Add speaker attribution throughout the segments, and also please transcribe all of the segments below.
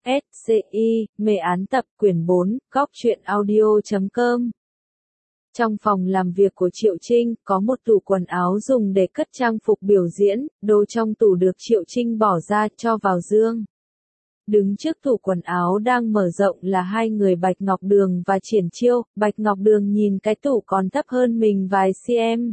Speaker 1: SCI, mê án tập quyển 4, góc truyện audio.com. Trong phòng làm việc của Triệu Trinh, có một tủ quần áo dùng để cất trang phục biểu diễn, đồ trong tủ được Triệu Trinh bỏ ra cho vào dương. Đứng trước tủ quần áo đang mở rộng là hai người Bạch Ngọc Đường và Triển Chiêu. Bạch Ngọc Đường nhìn cái tủ còn thấp hơn mình vài cm.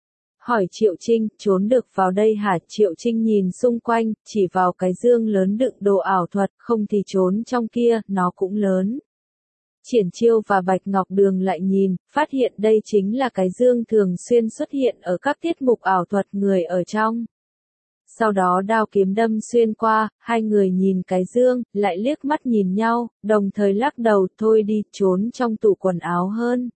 Speaker 1: Hỏi Triệu Trinh, trốn được vào đây hả? Triệu Trinh nhìn xung quanh, chỉ vào cái dương lớn đựng đồ ảo thuật, không thì trốn trong kia, nó cũng lớn. Triển Chiêu và Bạch Ngọc Đường lại nhìn, phát hiện đây chính là cái dương thường xuyên xuất hiện ở các tiết mục ảo thuật người ở trong. Sau đó đao kiếm đâm xuyên qua, hai người nhìn cái dương, lại liếc mắt nhìn nhau, đồng thời lắc đầu, thôi đi, trốn trong tủ quần áo hơn.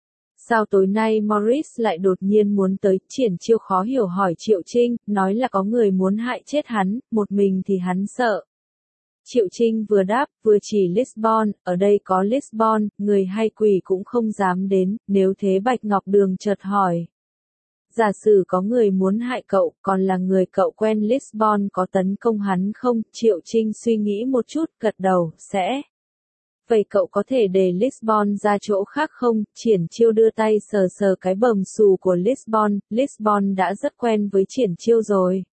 Speaker 1: Sao tối nay Morris lại đột nhiên muốn tới? Triển Chiêu khó hiểu hỏi Triệu Trinh, nói là có người muốn hại chết hắn, một mình thì hắn sợ. Triệu Trinh vừa đáp, vừa chỉ Lisbon, ở đây có Lisbon, người hay quỷ cũng không dám đến, nếu thế Bạch Ngọc Đường chợt hỏi. Giả sử có người muốn hại cậu, còn là người cậu quen Lisbon có tấn công hắn không? Triệu Trinh suy nghĩ một chút, gật đầu, sẽ. Vậy cậu có thể để Lisbon ra chỗ khác không? Triển Chiêu đưa tay sờ sờ cái bầm xù của Lisbon, Lisbon đã rất quen với Triển Chiêu rồi.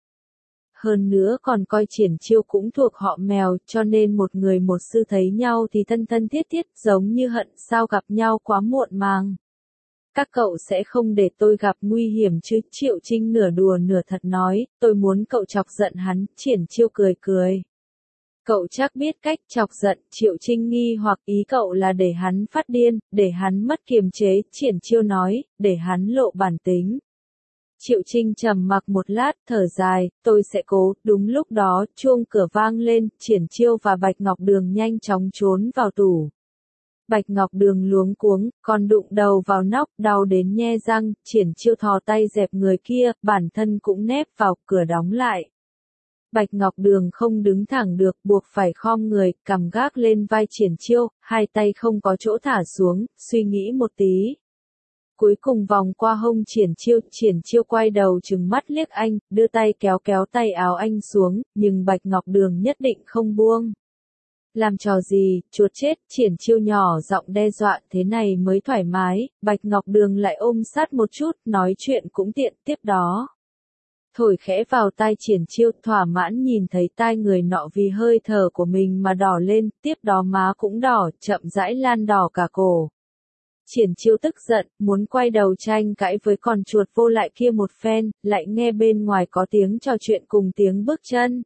Speaker 1: Hơn nữa còn coi Triển Chiêu cũng thuộc họ Mèo, cho nên một người một sư thấy nhau thì thân thân thiết thiết, giống như hận sao gặp nhau quá muộn màng. Các cậu sẽ không để tôi gặp nguy hiểm chứ? Triệu Trinh nửa đùa nửa thật nói, tôi muốn cậu chọc giận hắn. Triển Chiêu cười cười. Cậu chắc biết cách chọc giận? Triệu Trinh nghi hoặc ý cậu là để hắn phát điên, để hắn mất kiềm chế. Triển Chiêu nói, để hắn lộ bản tính. Triệu Trinh trầm mặc một lát, thở dài, tôi sẽ cố. Đúng lúc đó, chuông cửa vang lên, Triển Chiêu và Bạch Ngọc Đường nhanh chóng trốn vào tủ. Bạch Ngọc Đường luống cuống, còn đụng đầu vào nóc, đau đến nhe răng. Triển Chiêu thò tay dẹp người kia, bản thân cũng nép vào, cửa đóng lại. Bạch Ngọc Đường không đứng thẳng được, buộc phải khom người, cằm gác lên vai Triển Chiêu, hai tay không có chỗ thả xuống, suy nghĩ một tí. Cuối cùng vòng qua hông Triển Chiêu quay đầu trừng mắt liếc anh, đưa tay kéo kéo tay áo anh xuống, nhưng Bạch Ngọc Đường nhất định không buông. Làm trò gì, chuột chết? Triển Chiêu nhỏ giọng đe dọa, thế này mới thoải mái. Bạch Ngọc Đường lại ôm sát một chút, nói chuyện cũng tiện. Tiếp đó thổi khẽ vào tai Triển Chiêu, thỏa mãn nhìn thấy tai người nọ vì hơi thở của mình mà đỏ lên, tiếp đó má cũng đỏ, chậm rãi lan đỏ cả cổ. Triển Chiêu tức giận, muốn quay đầu tranh cãi với con chuột vô lại kia một phen, lại nghe bên ngoài có tiếng trò chuyện cùng tiếng bước chân.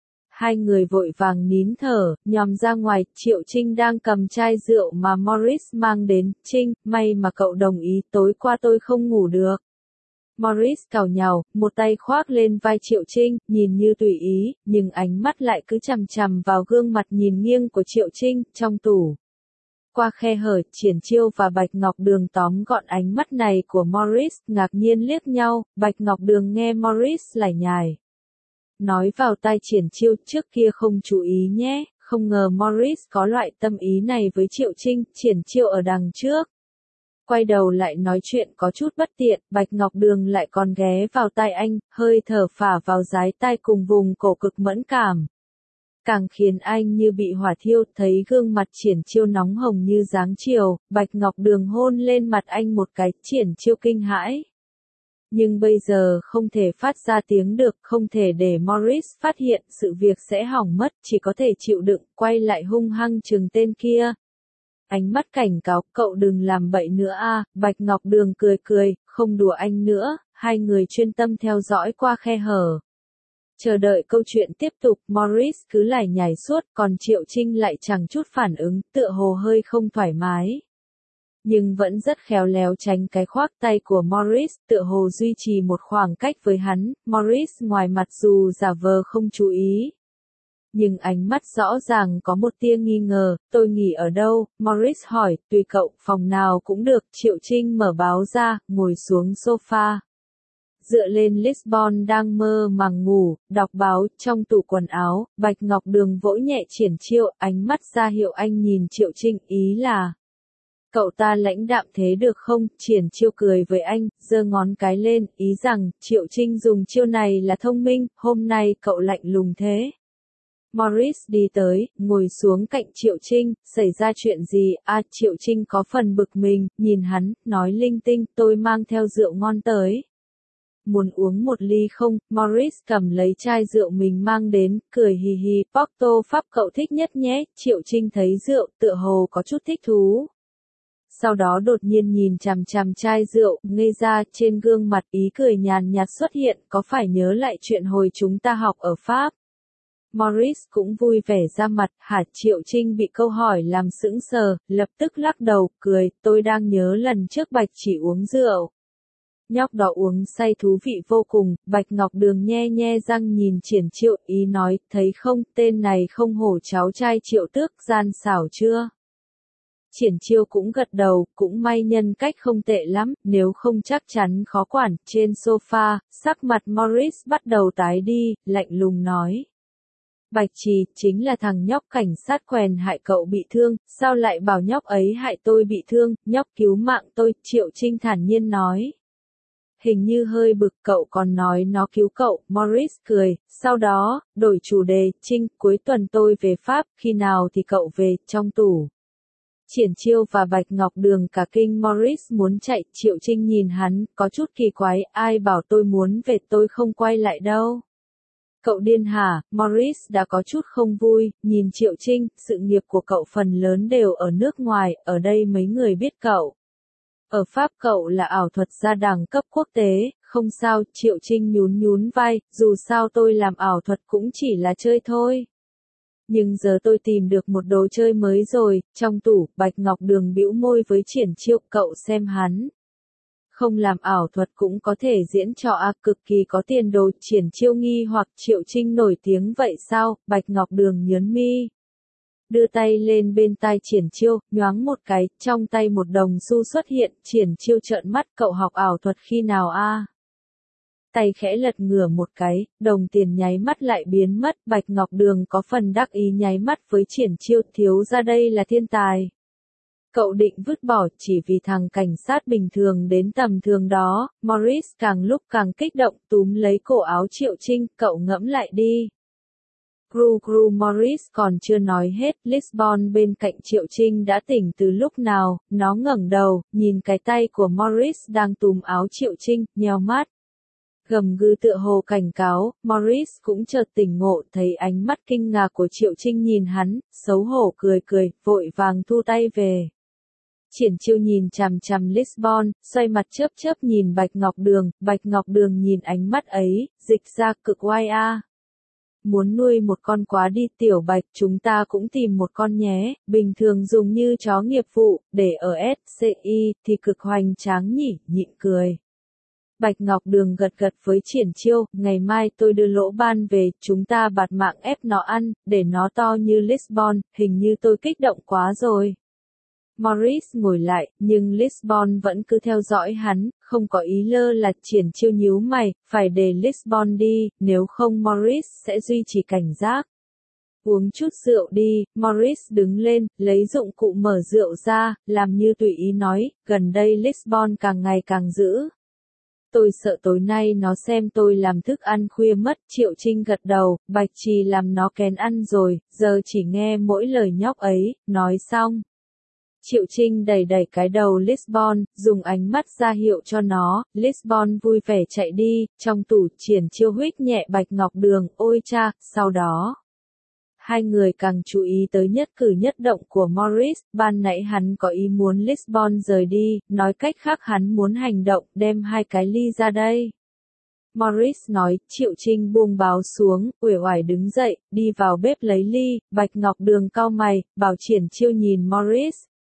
Speaker 1: Hai người vội vàng nín thở, nhòm ra ngoài. Triệu Trinh đang cầm chai rượu mà Morris mang đến. Trinh, may mà cậu đồng ý, tối qua tôi không ngủ được. Morris càu nhàu, một tay khoác lên vai Triệu Trinh, nhìn như tùy ý, nhưng ánh mắt lại cứ chằm chằm vào gương mặt nhìn nghiêng của Triệu Trinh, trong tủ. Qua khe hở, Triển Chiêu và Bạch Ngọc Đường tóm gọn ánh mắt này của Morris, ngạc nhiên liếc nhau. Bạch Ngọc Đường nghe Morris lải nhải. Nói vào tai Triển Chiêu, trước kia không chú ý nhé, không ngờ Morris có loại tâm ý này với Triệu Trinh. Triển Chiêu ở đằng trước quay đầu lại nói chuyện có chút bất tiện, Bạch Ngọc Đường lại còn ghé vào tai anh, hơi thở phả vào dái tai cùng vùng cổ cực mẫn cảm. Càng khiến anh như bị hỏa thiêu, thấy gương mặt Triển Chiêu nóng hồng như dáng chiều, Bạch Ngọc Đường hôn lên mặt anh một cái, Triển Chiêu kinh hãi. Nhưng bây giờ không thể phát ra tiếng được, không thể để Morris phát hiện, sự việc sẽ hỏng mất, chỉ có thể chịu đựng, quay lại hung hăng chừng tên kia. Ánh mắt cảnh cáo, cậu đừng làm bậy nữa a. Bạch Ngọc Đường cười cười, không đùa anh nữa. Hai người chuyên tâm theo dõi qua khe hở. Chờ đợi câu chuyện tiếp tục, Morris cứ lải nhải suốt, còn Triệu Trinh lại chẳng chút phản ứng, tựa hồ hơi không thoải mái. Nhưng vẫn rất khéo léo tránh cái khoác tay của Morris, tựa hồ duy trì một khoảng cách với hắn. Morris ngoài mặt dù giả vờ không chú ý, nhưng ánh mắt rõ ràng có một tia nghi ngờ. Tôi nghỉ ở đâu? Morris hỏi. Tùy cậu, phòng nào cũng được. Triệu Trinh mở báo ra, ngồi xuống sofa. Dựa lên Lisbon đang mơ màng ngủ, đọc báo. Trong tủ quần áo, Bạch Ngọc Đường vỗ nhẹ Triển Chiêu, ánh mắt ra hiệu anh nhìn Triệu Trinh, ý là cậu ta lãnh đạm thế được không? Triển Chiêu cười với anh, giơ ngón cái lên, ý rằng Triệu Trinh dùng chiêu này là thông minh. Hôm nay cậu lạnh lùng thế. Morris đi tới, ngồi xuống cạnh Triệu Trinh, xảy ra chuyện gì, Triệu Trinh có phần bực mình, nhìn hắn, nói linh tinh, tôi mang theo rượu ngon tới. Muốn uống một ly không? Morris cầm lấy chai rượu mình mang đến, cười hì hì, Porto Pháp cậu thích nhất nhé, Triệu Trinh thấy rượu, tựa hồ có chút thích thú. Sau đó đột nhiên nhìn chằm chằm chai rượu, ngây ra, trên gương mặt ý cười nhàn nhạt xuất hiện, có phải nhớ lại chuyện hồi chúng ta học ở Pháp? Morris cũng vui vẻ ra mặt, Triệu Trinh bị câu hỏi làm sững sờ, lập tức lắc đầu, cười, tôi đang nhớ lần trước Bạch chỉ uống rượu. Nhóc đó uống say thú vị vô cùng, Bạch Ngọc Đường nhe nhe răng nhìn Triển Chiêu, ý nói, thấy không, tên này không hổ cháu trai Triệu Tước, gian xảo chưa? Triển Chiêu cũng gật đầu, cũng may nhân cách không tệ lắm, nếu không chắc chắn khó quản. Trên sofa, sắc mặt Morris bắt đầu tái đi, lạnh lùng nói. Bạch Trì, chính là thằng nhóc cảnh sát quèn hại cậu bị thương, sao lại bảo nhóc ấy hại tôi bị thương, nhóc cứu mạng tôi, Triệu Trinh thản nhiên nói. Hình như hơi bực, cậu còn nói nó cứu cậu, Morris cười, sau đó, đổi chủ đề, Trinh, cuối tuần tôi về Pháp, khi nào thì cậu về, trong tủ. Triển Chiêu và Bạch Ngọc Đường cả kinh Morris muốn chạy, Triệu Trinh nhìn hắn, có chút kỳ quái, ai bảo tôi muốn về tôi không quay lại đâu. Cậu điên hả? Morris đã có chút không vui, nhìn Triệu Trinh, sự nghiệp của cậu phần lớn đều ở nước ngoài, ở đây mấy người biết cậu. Ở Pháp cậu là ảo thuật gia đẳng cấp quốc tế, không sao, Triệu Trinh nhún nhún vai, dù sao tôi làm ảo thuật cũng chỉ là chơi thôi. Nhưng giờ tôi tìm được một đồ chơi mới rồi, trong tủ, Bạch Ngọc Đường bĩu môi với Triển Chiêu, cậu xem hắn. Không làm ảo thuật cũng có thể diễn trò cực kỳ có tiền đồ, Triển Chiêu nghi hoặc Triệu Trinh nổi tiếng vậy sao, Bạch Ngọc Đường nhớn mi. Đưa tay lên bên tai Triển Chiêu, nhoáng một cái, trong tay một đồng xu xuất hiện, Triển Chiêu trợn mắt, cậu học ảo thuật khi nào a? Tay khẽ lật ngửa một cái, đồng tiền nháy mắt lại biến mất, Bạch Ngọc Đường có phần đắc ý nháy mắt với Triển Chiêu, thiếu ra đây là thiên tài. Cậu định vứt bỏ chỉ vì thằng cảnh sát bình thường đến tầm thường đó, Morris càng lúc càng kích động, túm lấy cổ áo Triệu Trinh, cậu ngẫm lại đi. Gru Morris còn chưa nói hết, Lisbon bên cạnh Triệu Trinh đã tỉnh từ lúc nào, nó ngẩng đầu, nhìn cái tay của Morris đang túm áo Triệu Trinh, nheo mắt. Gầm gừ tựa hồ cảnh cáo, Morris cũng chợt tỉnh ngộ, thấy ánh mắt kinh ngạc của Triệu Trinh nhìn hắn, xấu hổ cười cười, vội vàng thu tay về. Triển Chiêu nhìn chằm chằm Lisbon, xoay mặt chớp chớp nhìn Bạch Ngọc Đường nhìn ánh mắt ấy, dịch ra cực oai a. Muốn nuôi một con quá đi Tiểu Bạch, chúng ta cũng tìm một con nhé, bình thường dùng như chó nghiệp vụ, để ở SCI, thì cực hoành tráng nhỉ, nhịn cười. Bạch Ngọc Đường gật gật với Triển Chiêu, ngày mai tôi đưa Lỗ Ban về, chúng ta bạt mạng ép nó ăn, để nó to như Lisbon, hình như tôi kích động quá rồi. Morris ngồi lại, nhưng Lisbon vẫn cứ theo dõi hắn, không có ý lơ là. Triển Chiêu nhíu mày, phải để Lisbon đi, nếu không Morris sẽ duy trì cảnh giác. Uống chút rượu đi, Morris đứng lên, lấy dụng cụ mở rượu ra, làm như tùy ý nói, gần đây Lisbon càng ngày càng dữ. Tôi sợ tối nay nó xem tôi làm thức ăn khuya mất, Triệu Trinh gật đầu, Bạch Trì làm nó kén ăn rồi, giờ chỉ nghe mỗi lời nhóc ấy, nói xong. Triệu Trinh đẩy cái đầu Lisbon, dùng ánh mắt ra hiệu cho nó, Lisbon vui vẻ chạy đi, trong tủ Triển Chiêu huých nhẹ Bạch Ngọc Đường, ôi cha, sau đó. Hai người càng chú ý tới nhất cử nhất động của Morris, ban nãy hắn có ý muốn Lisbon rời đi, nói cách khác hắn muốn hành động, đem hai cái ly ra đây. Morris nói, Triệu Trinh buông báo xuống, uể oải đứng dậy, đi vào bếp lấy ly, Bạch Ngọc Đường cau mày, bảo Triển Chiêu nhìn Morris.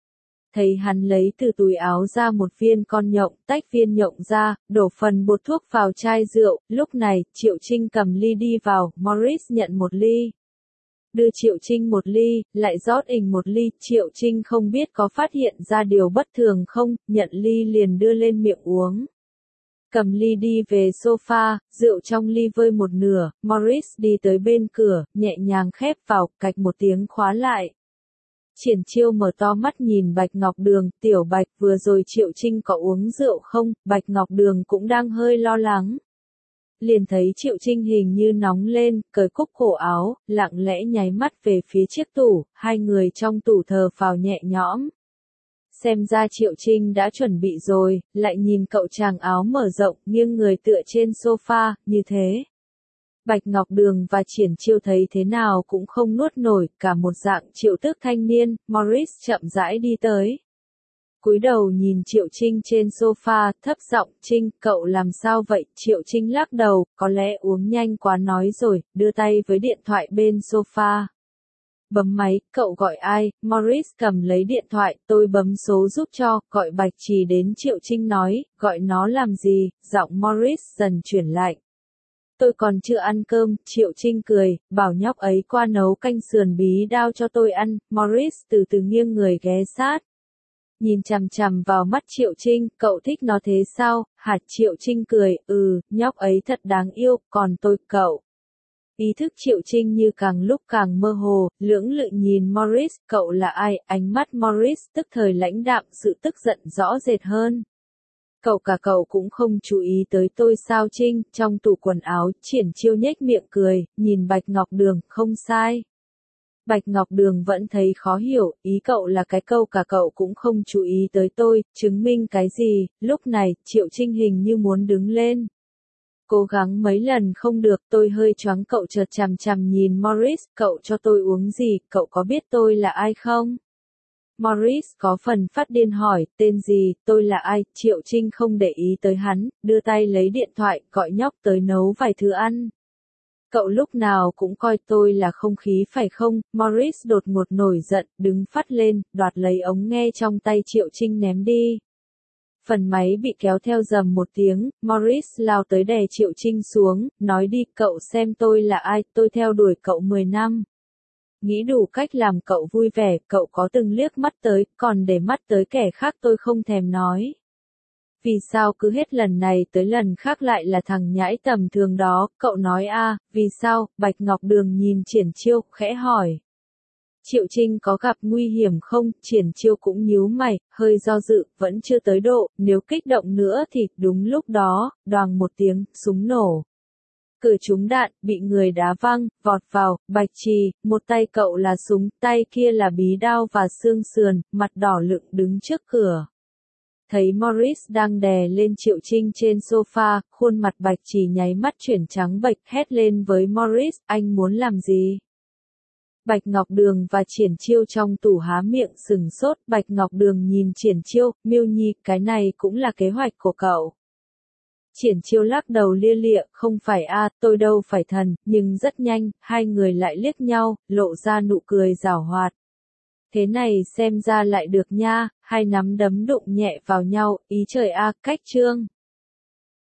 Speaker 1: Thấy hắn lấy từ túi áo ra một viên con nhộng, tách viên nhộng ra, đổ phần bột thuốc vào chai rượu, lúc này, Triệu Trinh cầm ly đi vào, Morris nhận một ly. Đưa Triệu Trinh một ly, lại rót ình một ly, Triệu Trinh không biết có phát hiện ra điều bất thường không, nhận ly liền đưa lên miệng uống. Cầm ly đi về sofa, rượu trong ly vơi một nửa, Morris đi tới bên cửa, nhẹ nhàng khép vào, cạch một tiếng khóa lại. Triển Chiêu mở to mắt nhìn Bạch Ngọc Đường, Tiểu Bạch, vừa rồi Triệu Trinh có uống rượu không, Bạch Ngọc Đường cũng đang hơi lo lắng. liền thấy Triệu Trinh hình như nóng lên, cởi cúc cổ áo, lặng lẽ nháy mắt về phía chiếc tủ, hai người trong tủ thờ phào nhẹ nhõm. Xem ra Triệu Trinh đã chuẩn bị rồi, lại nhìn cậu chàng áo mở rộng, nghiêng người tựa trên sofa, như thế. Bạch Ngọc Đường và Triển Chiêu thấy thế nào cũng không nuốt nổi, cả một dạng triệu tước thanh niên, Morris chậm rãi đi tới. Cúi đầu nhìn Triệu Trinh trên sofa, thấp giọng, Trinh, cậu làm sao vậy? Triệu Trinh lắc đầu, có lẽ uống nhanh quá nói rồi, đưa tay với điện thoại bên sofa. Bấm máy, cậu gọi ai? Morris cầm lấy điện thoại, tôi bấm số giúp cho, gọi Bạch Trì đến. Triệu Trinh nói, gọi nó làm gì? Giọng Morris dần chuyển lạnh. Tôi còn chưa ăn cơm, Triệu Trinh cười, bảo nhóc ấy qua nấu canh sườn bí đao cho tôi ăn. Morris từ từ nghiêng người ghé sát. Nhìn chằm chằm vào mắt Triệu Trinh, cậu thích nó thế sao? Hạt. Triệu Trinh cười, nhóc ấy thật đáng yêu, còn tôi, cậu. Ý thức Triệu Trinh như càng lúc càng mơ hồ, lưỡng lự nhìn Morris, cậu là ai? Ánh mắt Morris tức thời lãnh đạm, sự tức giận rõ rệt hơn. Cậu cũng không chú ý tới tôi sao Trinh? Trong tủ quần áo, Triển Chiêu nhếch miệng cười, nhìn Bạch Ngọc Đường, không sai. Bạch Ngọc Đường vẫn thấy khó hiểu, ý cậu là cái câu cả cậu cũng không chú ý tới tôi, chứng minh cái gì? Lúc này, Triệu Trinh hình như muốn đứng lên. Cố gắng mấy lần không được, tôi hơi choáng. Cậu chợt chằm chằm nhìn Morris, cậu cho tôi uống gì, cậu có biết tôi là ai không? Morris có phần phát điên hỏi, tên gì, tôi là ai? Triệu Trinh không để ý tới hắn, đưa tay lấy điện thoại, gọi nhóc tới nấu vài thứ ăn. Cậu lúc nào cũng coi tôi là không khí phải không? Morris đột ngột nổi giận, đứng phắt lên, đoạt lấy ống nghe trong tay Triệu Trinh ném đi. Phần máy bị kéo theo rầm một tiếng, Morris lao tới đè Triệu Trinh xuống, nói đi, cậu xem tôi là ai, tôi theo đuổi cậu 10 năm. Nghĩ đủ cách làm cậu vui vẻ, cậu có từng liếc mắt tới, còn để mắt tới kẻ khác tôi không thèm nói. Vì sao cứ hết lần này tới lần khác lại là thằng nhãi tầm thường đó, cậu nói vì sao? Bạch Ngọc Đường nhìn Triển Chiêu, khẽ hỏi. Triệu Trinh có gặp nguy hiểm không? Triển Chiêu cũng nhíu mày, hơi do dự, vẫn chưa tới độ, nếu kích động nữa thì, đúng lúc đó, đoàng một tiếng, súng nổ. Cử trúng đạn, bị người đá văng, vọt vào, Bạch Trì, một tay cậu là súng, tay kia là bí đao và xương sườn, mặt đỏ lựng đứng trước cửa. Thấy Morris đang đè lên Triệu Trinh trên sofa, khuôn mặt Bạch Trì nháy mắt chuyển trắng bệch, hét lên với Morris, anh muốn làm gì? Bạch Ngọc Đường và Triển Chiêu trong tủ há miệng sừng sốt, Bạch Ngọc Đường nhìn Triển Chiêu, Miêu Nhi, cái này cũng là kế hoạch của cậu. Triển Chiêu lắc đầu lia lịa, không phải tôi đâu phải thần, nhưng rất nhanh, hai người lại liếc nhau, lộ ra nụ cười giảo hoạt. Thế này xem ra lại được nha, hai nắm đấm đụng nhẹ vào nhau, ý trời cách chương.